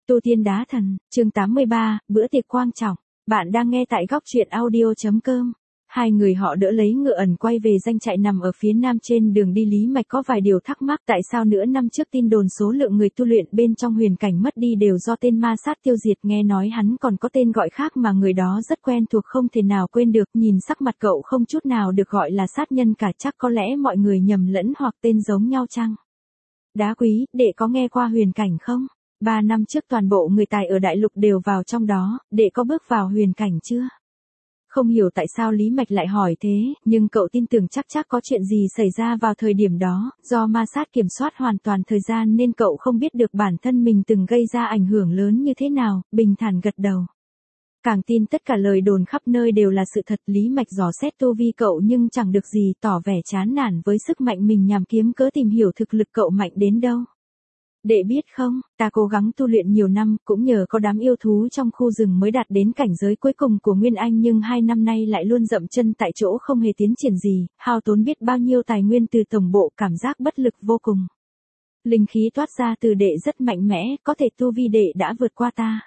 Tu Tiên Đá Thần, chương 83, bữa tiệc quan trọng. Bạn đang nghe tại góc truyện audio.com. Hai người họ đỡ lấy Ngựa Ẩn quay về doanh trại nằm ở phía nam. Trên đường đi Lý Mạch có vài điều thắc mắc, tại sao nửa năm trước tin đồn số lượng người tu luyện bên trong huyền cảnh mất đi đều do tên ma sát tiêu diệt, nghe nói hắn còn có tên gọi khác mà người đó rất quen thuộc không thể nào quên được. Nhìn sắc mặt cậu không chút nào được gọi là sát nhân cả, chắc có lẽ mọi người nhầm lẫn hoặc tên giống nhau chăng? Đá Quý, đệ có nghe qua huyền cảnh không? 3 năm trước toàn bộ người tài ở đại lục đều vào trong đó, đệ có bước vào huyền cảnh chưa? Không hiểu tại sao Lý Mạch lại hỏi thế, nhưng cậu tin tưởng chắc có chuyện gì xảy ra vào thời điểm đó, do ma sát kiểm soát hoàn toàn thời gian nên cậu không biết được bản thân mình từng gây ra ảnh hưởng lớn như thế nào, bình thản gật đầu. Càng tin tất cả lời đồn khắp nơi đều là sự thật. Lý Mạch dò xét tu vi cậu nhưng chẳng được gì, tỏ vẻ chán nản với sức mạnh mình nhằm kiếm cớ tìm hiểu thực lực cậu mạnh đến đâu. Đệ biết không, ta cố gắng tu luyện nhiều năm, cũng nhờ có đám yêu thú trong khu rừng mới đạt đến cảnh giới cuối cùng của Nguyên Anh, nhưng 2 năm nay lại luôn dậm chân tại chỗ không hề tiến triển gì, hao tốn biết bao nhiêu tài nguyên từ tổng bộ, cảm giác bất lực vô cùng. Linh khí toát ra từ đệ rất mạnh mẽ, có thể tu vi đệ đã vượt qua ta.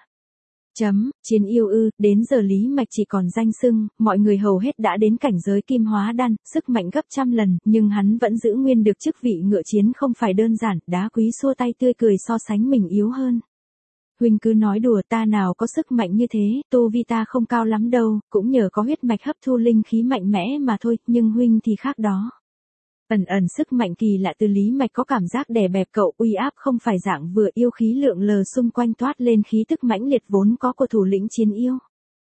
Chiến yêu ư? Đến giờ Lý Mạch chỉ còn danh xưng, mọi người hầu hết đã đến cảnh giới kim hóa đan, sức mạnh gấp trăm lần, nhưng hắn vẫn giữ nguyên được chức vị ngựa chiến, không phải đơn giản. Đá Quý xua tay tươi cười, so sánh mình yếu hơn. Huynh cứ nói đùa, ta nào có sức mạnh như thế, tu vi ta không cao lắm đâu, cũng nhờ có huyết mạch hấp thu linh khí mạnh mẽ mà thôi, nhưng huynh thì khác đó. Ẩn sức mạnh kỳ lạ từ Lý Mạch có cảm giác đè bẹp cậu, uy áp không phải dạng vừa yêu, khí lượng lờ xung quanh toát lên khí tức mãnh liệt vốn có của thủ lĩnh chiến yêu.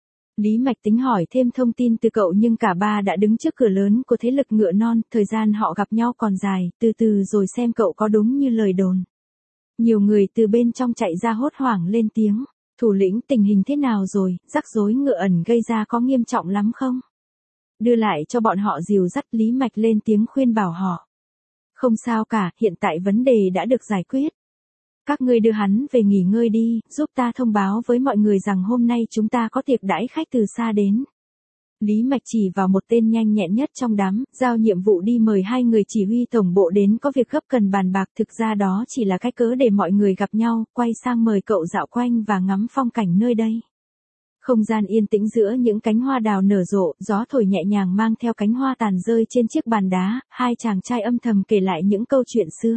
Lý Mạch tính hỏi thêm thông tin từ cậu nhưng cả ba đã đứng trước cửa lớn của thế lực Ngựa Non, thời gian họ gặp nhau còn dài, từ từ rồi xem cậu có đúng như lời đồn. Nhiều người từ bên trong chạy ra hốt hoảng lên tiếng, thủ lĩnh tình hình thế nào rồi, rắc rối Ngựa Ẩn gây ra có nghiêm trọng lắm không? Đưa lại cho bọn họ dìu dắt. Lý Mạch lên tiếng khuyên bảo họ. Không sao cả, hiện tại vấn đề đã được giải quyết. Các ngươi đưa hắn về nghỉ ngơi đi, giúp ta thông báo với mọi người rằng hôm nay chúng ta có tiệc đãi khách từ xa đến. Lý Mạch chỉ vào một tên nhanh nhẹn nhất trong đám, giao nhiệm vụ đi mời 2 người chỉ huy tổng bộ đến, có việc gấp cần bàn bạc. Thực ra đó chỉ là cái cớ để mọi người gặp nhau, quay sang mời cậu dạo quanh và ngắm phong cảnh nơi đây. Không gian yên tĩnh giữa những cánh hoa đào nở rộ, gió thổi nhẹ nhàng mang theo cánh hoa tàn rơi trên chiếc bàn đá, hai chàng trai âm thầm kể lại những câu chuyện xưa.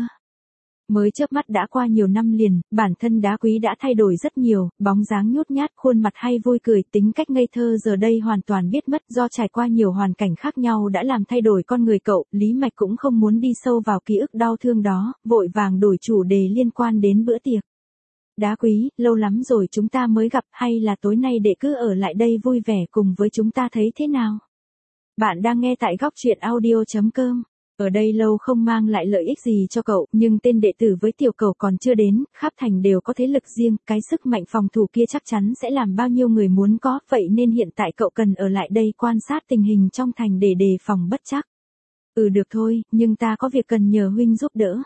Mới chớp mắt đã qua nhiều năm liền, bản thân Đá Quý đã thay đổi rất nhiều, bóng dáng nhút nhát, khuôn mặt hay vui cười, tính cách ngây thơ giờ đây hoàn toàn biết mất, do trải qua nhiều hoàn cảnh khác nhau đã làm thay đổi con người cậu. Lý Mạch cũng không muốn đi sâu vào ký ức đau thương đó, vội vàng đổi chủ đề liên quan đến bữa tiệc. Đá Quý, lâu lắm rồi chúng ta mới gặp, hay là tối nay đệ cứ ở lại đây vui vẻ cùng với chúng ta thấy thế nào? Bạn đang nghe tại góc truyện audio.com. Ở đây lâu không mang lại lợi ích gì cho cậu, nhưng tên đệ tử với tiểu cầu còn chưa đến, khắp thành đều có thế lực riêng, cái sức mạnh phòng thủ kia chắc chắn sẽ làm bao nhiêu người muốn có, vậy nên hiện tại cậu cần ở lại đây quan sát tình hình trong thành để đề phòng bất trắc. Được thôi, nhưng ta có việc cần nhờ huynh giúp đỡ.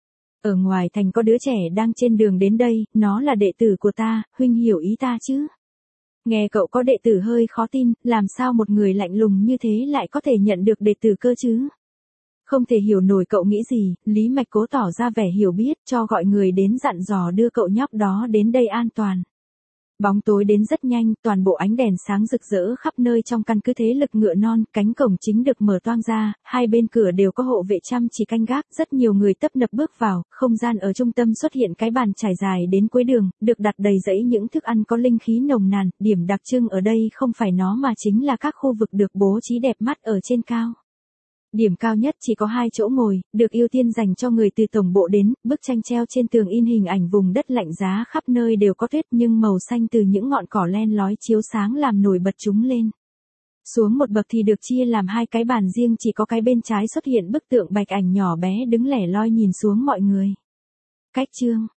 Ở ngoài thành có đứa trẻ đang trên đường đến đây, nó là đệ tử của ta, huynh hiểu ý ta chứ? Nghe cậu có đệ tử hơi khó tin, làm sao một người lạnh lùng như thế lại có thể nhận được đệ tử cơ chứ? Không thể hiểu nổi cậu nghĩ gì. Lý Mạch cố tỏ ra vẻ hiểu biết, cho gọi người đến dặn dò đưa cậu nhóc đó đến đây an toàn. Bóng tối đến rất nhanh, toàn bộ ánh đèn sáng rực rỡ khắp nơi trong căn cứ thế lực Ngựa Non, cánh cổng chính được mở toang ra, hai bên cửa đều có hộ vệ chăm chỉ canh gác, rất nhiều người tấp nập bước vào, không gian ở trung tâm xuất hiện cái bàn trải dài đến cuối đường, được đặt đầy dãy những thức ăn có linh khí nồng nàn, điểm đặc trưng ở đây không phải nó mà chính là các khu vực được bố trí đẹp mắt ở trên cao. Điểm cao nhất chỉ có 2 chỗ ngồi, được ưu tiên dành cho người từ tổng bộ đến, bức tranh treo trên tường in hình ảnh vùng đất lạnh giá, khắp nơi đều có tuyết nhưng màu xanh từ những ngọn cỏ len lói chiếu sáng làm nổi bật chúng lên. Xuống một bậc thì được chia làm 2 cái bàn riêng, chỉ có cái bên trái xuất hiện bức tượng bạch ảnh nhỏ bé đứng lẻ loi nhìn xuống mọi người. Cách chương,